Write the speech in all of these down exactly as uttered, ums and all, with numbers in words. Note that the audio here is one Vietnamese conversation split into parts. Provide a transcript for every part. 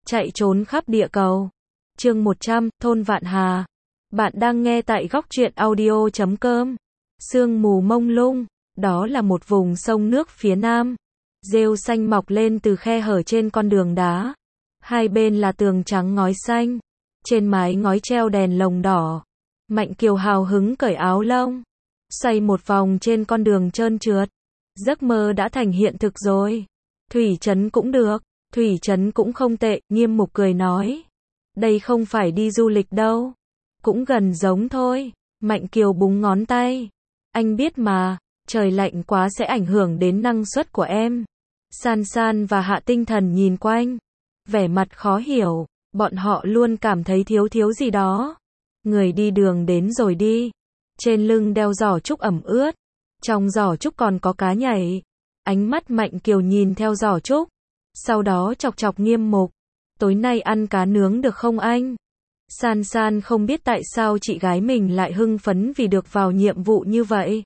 chạy trốn khắp địa cầu. Chương một trăm, Thôn Vạn Hà. Bạn đang nghe tại góc truyện audio chấm com. Sương mù mông lung, đó là một vùng sông nước phía nam. Rêu xanh mọc lên từ khe hở trên con đường đá. Hai bên là tường trắng ngói xanh. Trên mái ngói treo đèn lồng đỏ. Mạnh Kiều hào hứng cởi áo lông. Xoay một vòng trên con đường trơn trượt. Giấc mơ đã thành hiện thực rồi. Thủy trấn cũng được. Thủy trấn cũng không tệ, Nghiêm Mục cười nói. Đây không phải đi du lịch đâu. Cũng gần giống thôi. Mạnh Kiều búng ngón tay. Anh biết mà, trời lạnh quá sẽ ảnh hưởng đến năng suất của em. San San và Hạ Tinh Thần nhìn quanh. Vẻ mặt khó hiểu, bọn họ luôn cảm thấy thiếu thiếu gì đó. Người đi đường đến rồi đi. Trên lưng đeo giỏ trúc ẩm ướt. Trong giỏ trúc còn có cá nhảy. Ánh mắt Mạnh Kiều nhìn theo giỏ trúc. Sau đó chọc chọc Nghiêm Mục. Tối nay ăn cá nướng được không anh? San San không biết tại sao chị gái mình lại hưng phấn vì được vào nhiệm vụ như vậy.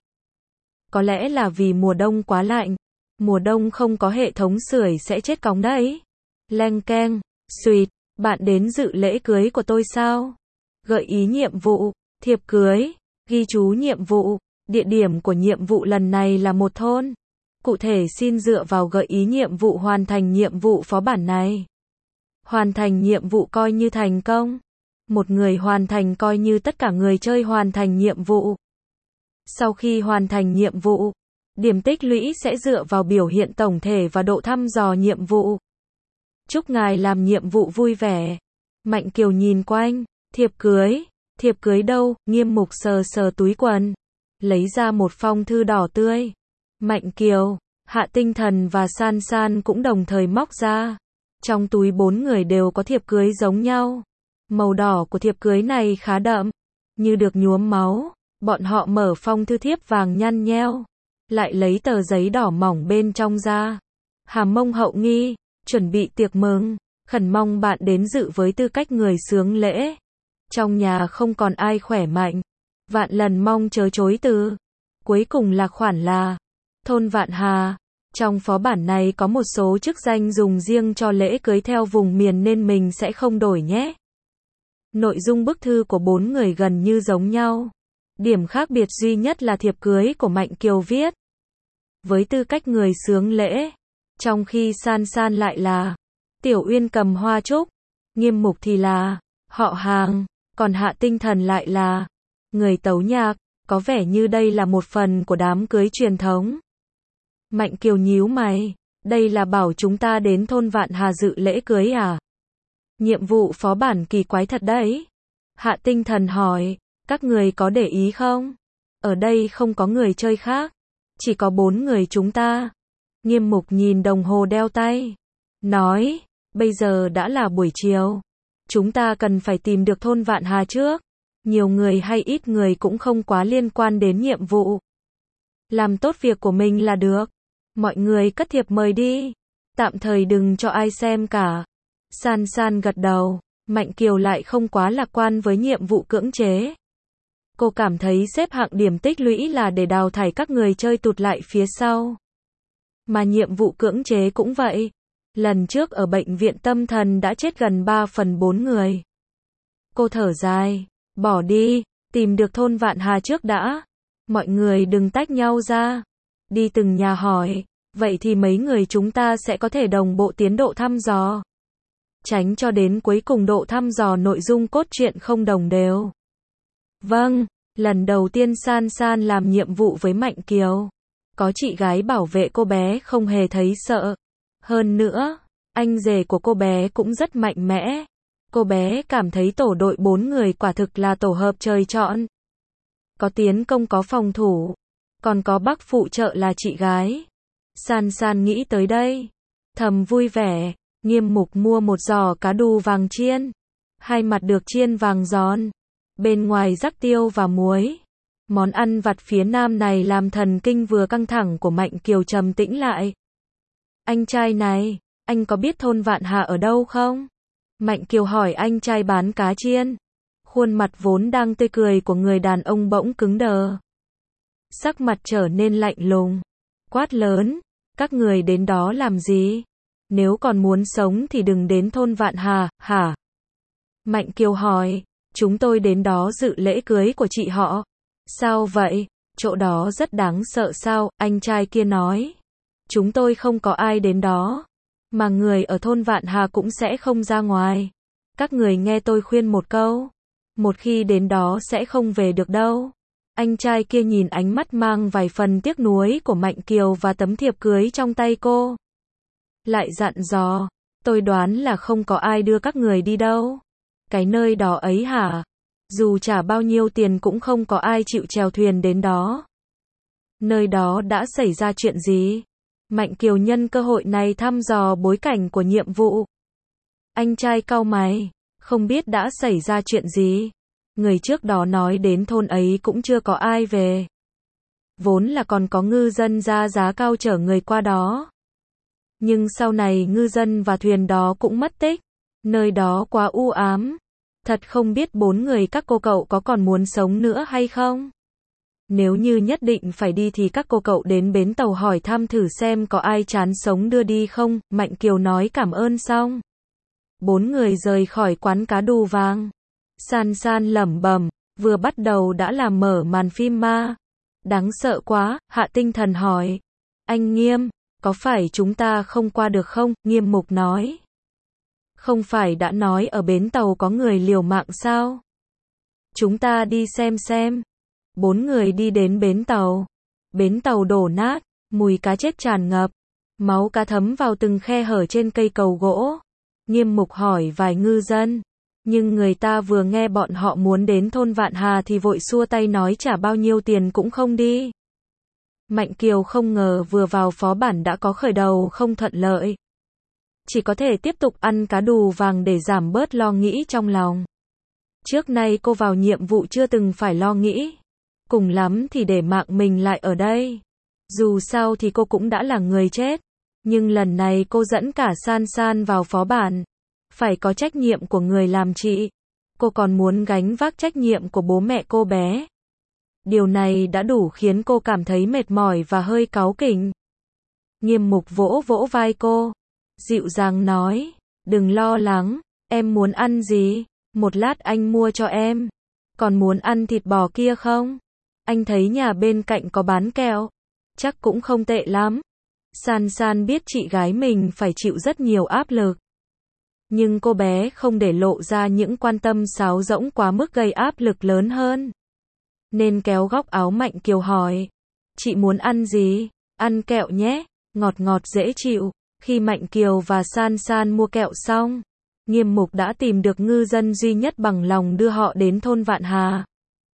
Có lẽ là vì mùa đông quá lạnh. Mùa đông không có hệ thống sưởi sẽ chết cóng đấy. Leng keng, suýt, bạn đến dự lễ cưới của tôi sao? Gợi ý nhiệm vụ, thiệp cưới, ghi chú nhiệm vụ, địa điểm của nhiệm vụ lần này là một thôn. Cụ thể xin dựa vào gợi ý nhiệm vụ hoàn thành nhiệm vụ phó bản này. Hoàn thành nhiệm vụ coi như thành công. Một người hoàn thành coi như tất cả người chơi hoàn thành nhiệm vụ. Sau khi hoàn thành nhiệm vụ, điểm tích lũy sẽ dựa vào biểu hiện tổng thể và độ thăm dò nhiệm vụ. Chúc ngài làm nhiệm vụ vui vẻ. Mạnh Kiều nhìn quanh, thiệp cưới, thiệp cưới đâu? Nghiêm Mục sờ sờ túi quần, lấy ra một phong thư đỏ tươi. Mạnh Kiều, Hạ Tinh Thần và San San cũng đồng thời móc ra. Trong túi bốn người đều có thiệp cưới giống nhau. Màu đỏ của thiệp cưới này khá đậm, như được nhuốm máu. Bọn họ mở phong thư thiếp vàng nhăn nheo, lại lấy tờ giấy đỏ mỏng bên trong ra. Hàm Mông hậu nghi, chuẩn bị tiệc mừng, khẩn mong bạn đến dự với tư cách người xướng lễ. Trong nhà không còn ai khỏe mạnh, vạn lần mong chớ chối từ. Cuối cùng là khoản là Thôn Vạn Hà. Trong phó bản này có một số chức danh dùng riêng cho lễ cưới theo vùng miền nên mình sẽ không đổi nhé. Nội dung bức thư của bốn người gần như giống nhau. Điểm khác biệt duy nhất là thiệp cưới của Mạnh Kiều viết với tư cách người xướng lễ, trong khi San San lại là Tiểu Uyên cầm hoa trúc, Nghiêm Mục thì là họ hàng, còn Hạ Tinh Thần lại là người tấu nhạc. Có vẻ như đây là một phần của đám cưới truyền thống. Mạnh Kiều nhíu mày, đây là bảo chúng ta đến thôn Vạn Hà dự lễ cưới à? Nhiệm vụ phó bản kỳ quái thật đấy. Hạ Tinh Thần hỏi, các người có để ý không? Ở đây không có người chơi khác, chỉ có bốn người chúng ta. Nghiêm Mục nhìn đồng hồ đeo tay, nói, bây giờ đã là buổi chiều. Chúng ta cần phải tìm được thôn Vạn Hà trước. Nhiều người hay ít người cũng không quá liên quan đến nhiệm vụ. Làm tốt việc của mình là được. Mọi người cất thiệp mời đi. Tạm thời đừng cho ai xem cả. San San gật đầu. Mạnh Kiều lại không quá lạc quan với nhiệm vụ cưỡng chế. Cô cảm thấy xếp hạng điểm tích lũy là để đào thải các người chơi tụt lại phía sau. Mà nhiệm vụ cưỡng chế cũng vậy. Lần trước ở bệnh viện tâm thần đã chết gần ba phần bốn người. Cô thở dài. Bỏ đi, tìm được thôn Vạn Hà trước đã. Mọi người đừng tách nhau ra. Đi từng nhà hỏi, vậy thì mấy người chúng ta sẽ có thể đồng bộ tiến độ thăm dò. Tránh cho đến cuối cùng độ thăm dò nội dung cốt truyện không đồng đều. Vâng, lần đầu tiên San San làm nhiệm vụ với Mạnh Kiều. Có chị gái bảo vệ cô bé không hề thấy sợ. Hơn nữa, anh rể của cô bé cũng rất mạnh mẽ. Cô bé cảm thấy tổ đội bốn người quả thực là tổ hợp trời chọn. Có tiến công có phòng thủ, còn có bác phụ trợ là chị gái. San San nghĩ tới đây, thầm vui vẻ. Nghiêm Mục mua một giỏ cá đu vàng chiên. Hai mặt được chiên vàng giòn. Bên ngoài rắc tiêu và muối. Món ăn vặt phía nam này làm thần kinh vừa căng thẳng của Mạnh Kiều trầm tĩnh lại. Anh trai này, anh có biết thôn Vạn Hà ở đâu không? Mạnh Kiều hỏi anh trai bán cá chiên. Khuôn mặt vốn đang tươi cười của người đàn ông bỗng cứng đờ. Sắc mặt trở nên lạnh lùng. Quát lớn, các người đến đó làm gì? Nếu còn muốn sống thì đừng đến thôn Vạn Hà, hả? Mạnh Kiều hỏi, chúng tôi đến đó dự lễ cưới của chị họ. Sao vậy? Chỗ đó rất đáng sợ sao? Anh trai kia nói. Chúng tôi không có ai đến đó. Mà người ở thôn Vạn Hà cũng sẽ không ra ngoài. Các người nghe tôi khuyên một câu. Một khi đến đó sẽ không về được đâu. Anh trai kia nhìn ánh mắt mang vài phần tiếc nuối của Mạnh Kiều và tấm thiệp cưới trong tay cô. Lại dặn dò, tôi đoán là không có ai đưa các người đi đâu. Cái nơi đó ấy hả? Dù trả bao nhiêu tiền cũng không có ai chịu chèo thuyền đến đó. Nơi đó đã xảy ra chuyện gì? Mạnh Kiều nhân cơ hội này thăm dò bối cảnh của nhiệm vụ. Anh trai cau mày, không biết đã xảy ra chuyện gì. Người trước đó nói đến thôn ấy cũng chưa có ai về. Vốn là còn có ngư dân ra giá cao chở người qua đó. Nhưng sau này ngư dân và thuyền đó cũng mất tích. Nơi đó quá u ám. Thật không biết bốn người các cô cậu có còn muốn sống nữa hay không? Nếu như nhất định phải đi thì các cô cậu đến bến tàu hỏi thăm thử xem có ai chán sống đưa đi không. Mạnh Kiều nói cảm ơn xong. Bốn người rời khỏi quán cá đù vàng. San San lẩm bẩm, vừa bắt đầu đã làm mở màn phim ma. Đáng sợ quá, Hạ Tinh Thần hỏi. Anh Nghiêm, có phải chúng ta không qua được không? Nghiêm Mục nói. Không phải đã nói ở bến tàu có người liều mạng sao? Chúng ta đi xem xem. Bốn người đi đến bến tàu. Bến tàu đổ nát, mùi cá chết tràn ngập. Máu cá thấm vào từng khe hở trên cây cầu gỗ. Nghiêm Mục hỏi vài ngư dân. Nhưng người ta vừa nghe bọn họ muốn đến thôn Vạn Hà thì vội xua tay nói trả bao nhiêu tiền cũng không đi. Mạnh Kiều không ngờ vừa vào phó bản đã có khởi đầu không thuận lợi. Chỉ có thể tiếp tục ăn cá đù vàng để giảm bớt lo nghĩ trong lòng. Trước nay cô vào nhiệm vụ chưa từng phải lo nghĩ. Cùng lắm thì để mạng mình lại ở đây. Dù sao thì cô cũng đã là người chết. Nhưng lần này cô dẫn cả San San vào phó bản. Phải có trách nhiệm của người làm chị. Cô còn muốn gánh vác trách nhiệm của bố mẹ cô bé. Điều này đã đủ khiến cô cảm thấy mệt mỏi và hơi cáu kỉnh. Nghiêm Mục vỗ vỗ vai cô. Dịu dàng nói. Đừng lo lắng. Em muốn ăn gì? Một lát anh mua cho em. Còn muốn ăn thịt bò kia không? Anh thấy nhà bên cạnh có bán kẹo. Chắc cũng không tệ lắm. San San biết chị gái mình phải chịu rất nhiều áp lực. Nhưng cô bé không để lộ ra những quan tâm sáo rỗng quá mức gây áp lực lớn hơn. Nên kéo góc áo Mạnh Kiều hỏi. Chị muốn ăn gì? Ăn kẹo nhé. Ngọt ngọt dễ chịu. Khi Mạnh Kiều và San San mua kẹo xong, Nghiêm Mục đã tìm được ngư dân duy nhất bằng lòng đưa họ đến thôn Vạn Hà.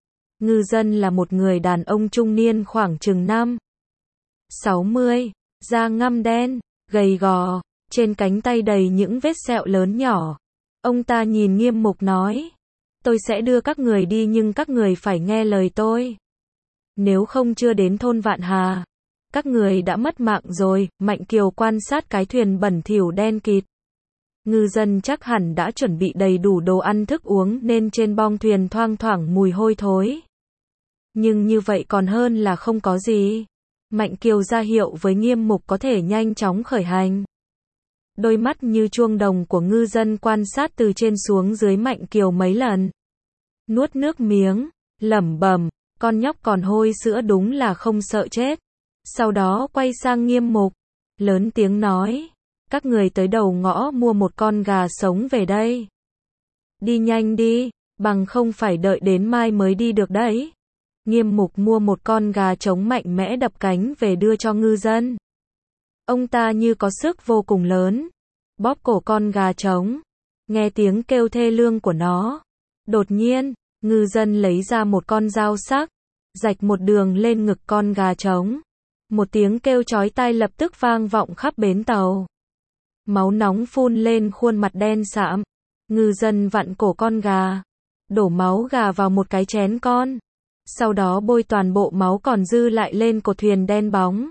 Ngư dân là một người đàn ông trung niên khoảng chừng năm sáu mươi, da ngăm đen, gầy gò, trên cánh tay đầy những vết sẹo lớn nhỏ. Ông ta nhìn Nghiêm Mục nói, tôi sẽ đưa các người đi nhưng các người phải nghe lời tôi. Nếu không chưa đến thôn Vạn Hà, các người đã mất mạng rồi. Mạnh Kiều quan sát cái thuyền bẩn thỉu đen kịt. Ngư dân chắc hẳn đã chuẩn bị đầy đủ đồ ăn thức uống nên trên bong thuyền thoang thoảng mùi hôi thối. Nhưng như vậy còn hơn là không có gì. Mạnh Kiều ra hiệu với Nghiêm Mục có thể nhanh chóng khởi hành. Đôi mắt như chuông đồng của ngư dân quan sát từ trên xuống dưới Mạnh Kiều mấy lần. Nuốt nước miếng, lẩm bẩm, con nhóc còn hôi sữa đúng là không sợ chết. Sau đó quay sang Nghiêm Mục, lớn tiếng nói, các người tới đầu ngõ mua một con gà sống về đây. Đi nhanh đi, bằng không phải đợi đến mai mới đi được đấy. Nghiêm Mục mua một con gà trống mạnh mẽ đập cánh về đưa cho ngư dân. Ông ta như có sức vô cùng lớn, bóp cổ con gà trống, nghe tiếng kêu thê lương của nó. Đột nhiên, ngư dân lấy ra một con dao sắc, rạch một đường lên ngực con gà trống. Một tiếng kêu chói tai lập tức vang vọng khắp bến tàu. Máu nóng phun lên khuôn mặt đen sạm. Ngư dân vặn cổ con gà, đổ máu gà vào một cái chén con. Sau đó bôi toàn bộ máu còn dư lại lên cột thuyền đen bóng.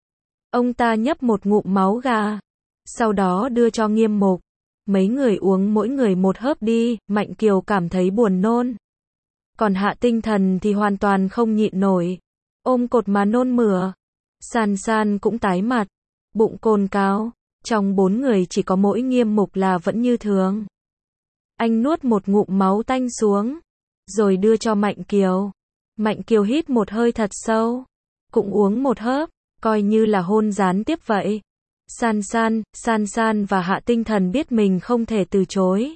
Ông ta nhấp một ngụm máu gà, sau đó đưa cho Nghiêm Mục. Mấy người uống mỗi người một hớp đi. Mạnh Kiều cảm thấy buồn nôn. Còn Hạ Tinh Thần thì hoàn toàn không nhịn nổi, ôm cột mà nôn mửa. San San cũng tái mặt, bụng cồn cào. Trong bốn người chỉ có mỗi Nghiêm Mục là vẫn như thường. Anh nuốt một ngụm máu tanh xuống, rồi đưa cho Mạnh Kiều. Mạnh Kiều hít một hơi thật sâu, cũng uống một hớp, coi như là hôn gián tiếp vậy. San San, San San và Hạ Tinh Thần biết mình không thể từ chối.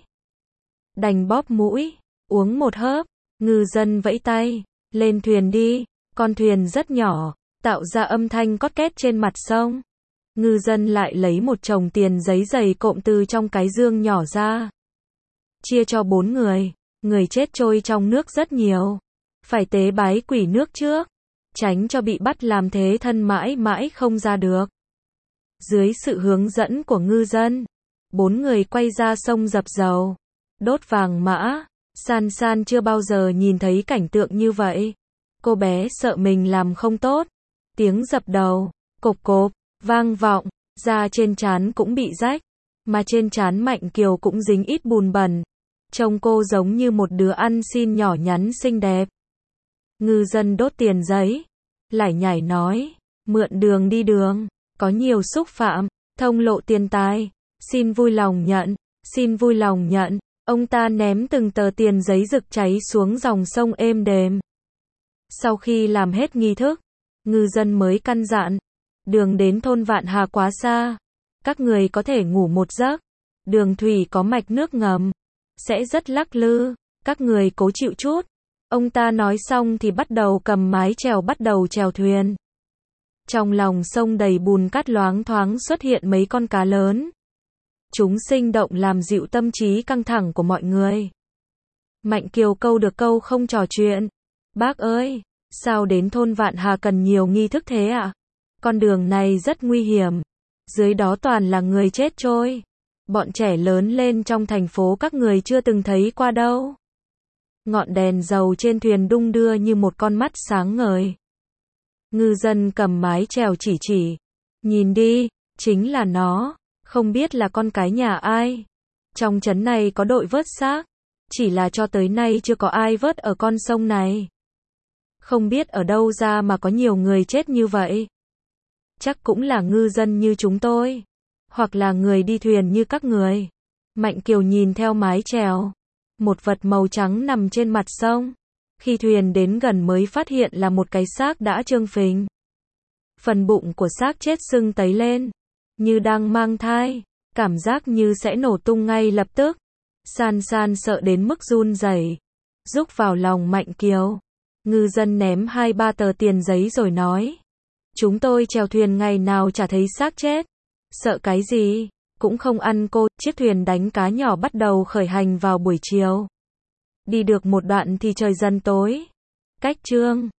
Đành bóp mũi, uống một hớp, ngư dân vẫy tay, lên thuyền đi, con thuyền rất nhỏ, tạo ra âm thanh cót két trên mặt sông. Ngư dân lại lấy một chồng tiền giấy dày cộm từ trong cái dương nhỏ ra. Chia cho bốn người, người chết trôi trong nước rất nhiều. Phải tế bái quỷ nước trước, tránh cho bị bắt làm thế thân mãi mãi không ra được. Dưới sự hướng dẫn của ngư dân, bốn người quay ra sông dập dầu, đốt vàng mã. San San chưa bao giờ nhìn thấy cảnh tượng như vậy. Cô bé sợ mình làm không tốt. Tiếng dập đầu, cộp cộp, vang vọng, da trên trán cũng bị rách, mà trên trán Mạnh Kiều cũng dính ít bùn bẩn. Trông cô giống như một đứa ăn xin nhỏ nhắn xinh đẹp. Ngư dân đốt tiền giấy, lải nhải nói, mượn đường đi đường, có nhiều xúc phạm, thông lộ tiền tài, xin vui lòng nhận, xin vui lòng nhận. Ông ta ném từng tờ tiền giấy rực cháy xuống dòng sông êm đềm. Sau khi làm hết nghi thức, ngư dân mới căn dặn, đường đến thôn Vạn Hà quá xa, các người có thể ngủ một giấc, đường thủy có mạch nước ngầm, sẽ rất lắc lư, các người cố chịu chút. Ông ta nói xong thì bắt đầu cầm mái chèo bắt đầu chèo thuyền. Trong lòng sông đầy bùn cát loáng thoáng xuất hiện mấy con cá lớn. Chúng sinh động làm dịu tâm trí căng thẳng của mọi người. Mạnh Kiều câu được câu không trò chuyện. Bác ơi, sao đến thôn Vạn Hà cần nhiều nghi thức thế ạ? À? Con đường này rất nguy hiểm. Dưới đó toàn là người chết trôi. Bọn trẻ lớn lên trong thành phố các người chưa từng thấy qua đâu. Ngọn đèn dầu trên thuyền đung đưa như một con mắt sáng ngời. Ngư dân cầm mái chèo chỉ chỉ. Nhìn đi, chính là nó. Không biết là con cái nhà ai. Trong trấn này có đội vớt xác. Chỉ là cho tới nay chưa có ai vớt ở con sông này. Không biết ở đâu ra mà có nhiều người chết như vậy. Chắc cũng là ngư dân như chúng tôi. Hoặc là người đi thuyền như các người. Mạnh Kiều nhìn theo mái chèo. Một vật màu trắng nằm trên mặt sông. Khi thuyền đến gần mới phát hiện là một cái xác đã trương phình. Phần bụng của xác chết sưng tấy lên. Như đang mang thai. Cảm giác như sẽ nổ tung ngay lập tức. San San sợ đến mức run rẩy, rúc vào lòng Mạnh Kiều. Ngư dân ném hai ba tờ tiền giấy rồi nói. Chúng tôi chèo thuyền ngày nào chả thấy xác chết. Sợ cái gì? Cũng không ăn cô. Chiếc thuyền đánh cá nhỏ bắt đầu khởi hành vào buổi chiều. Đi được một đoạn thì trời dần tối. Cách chương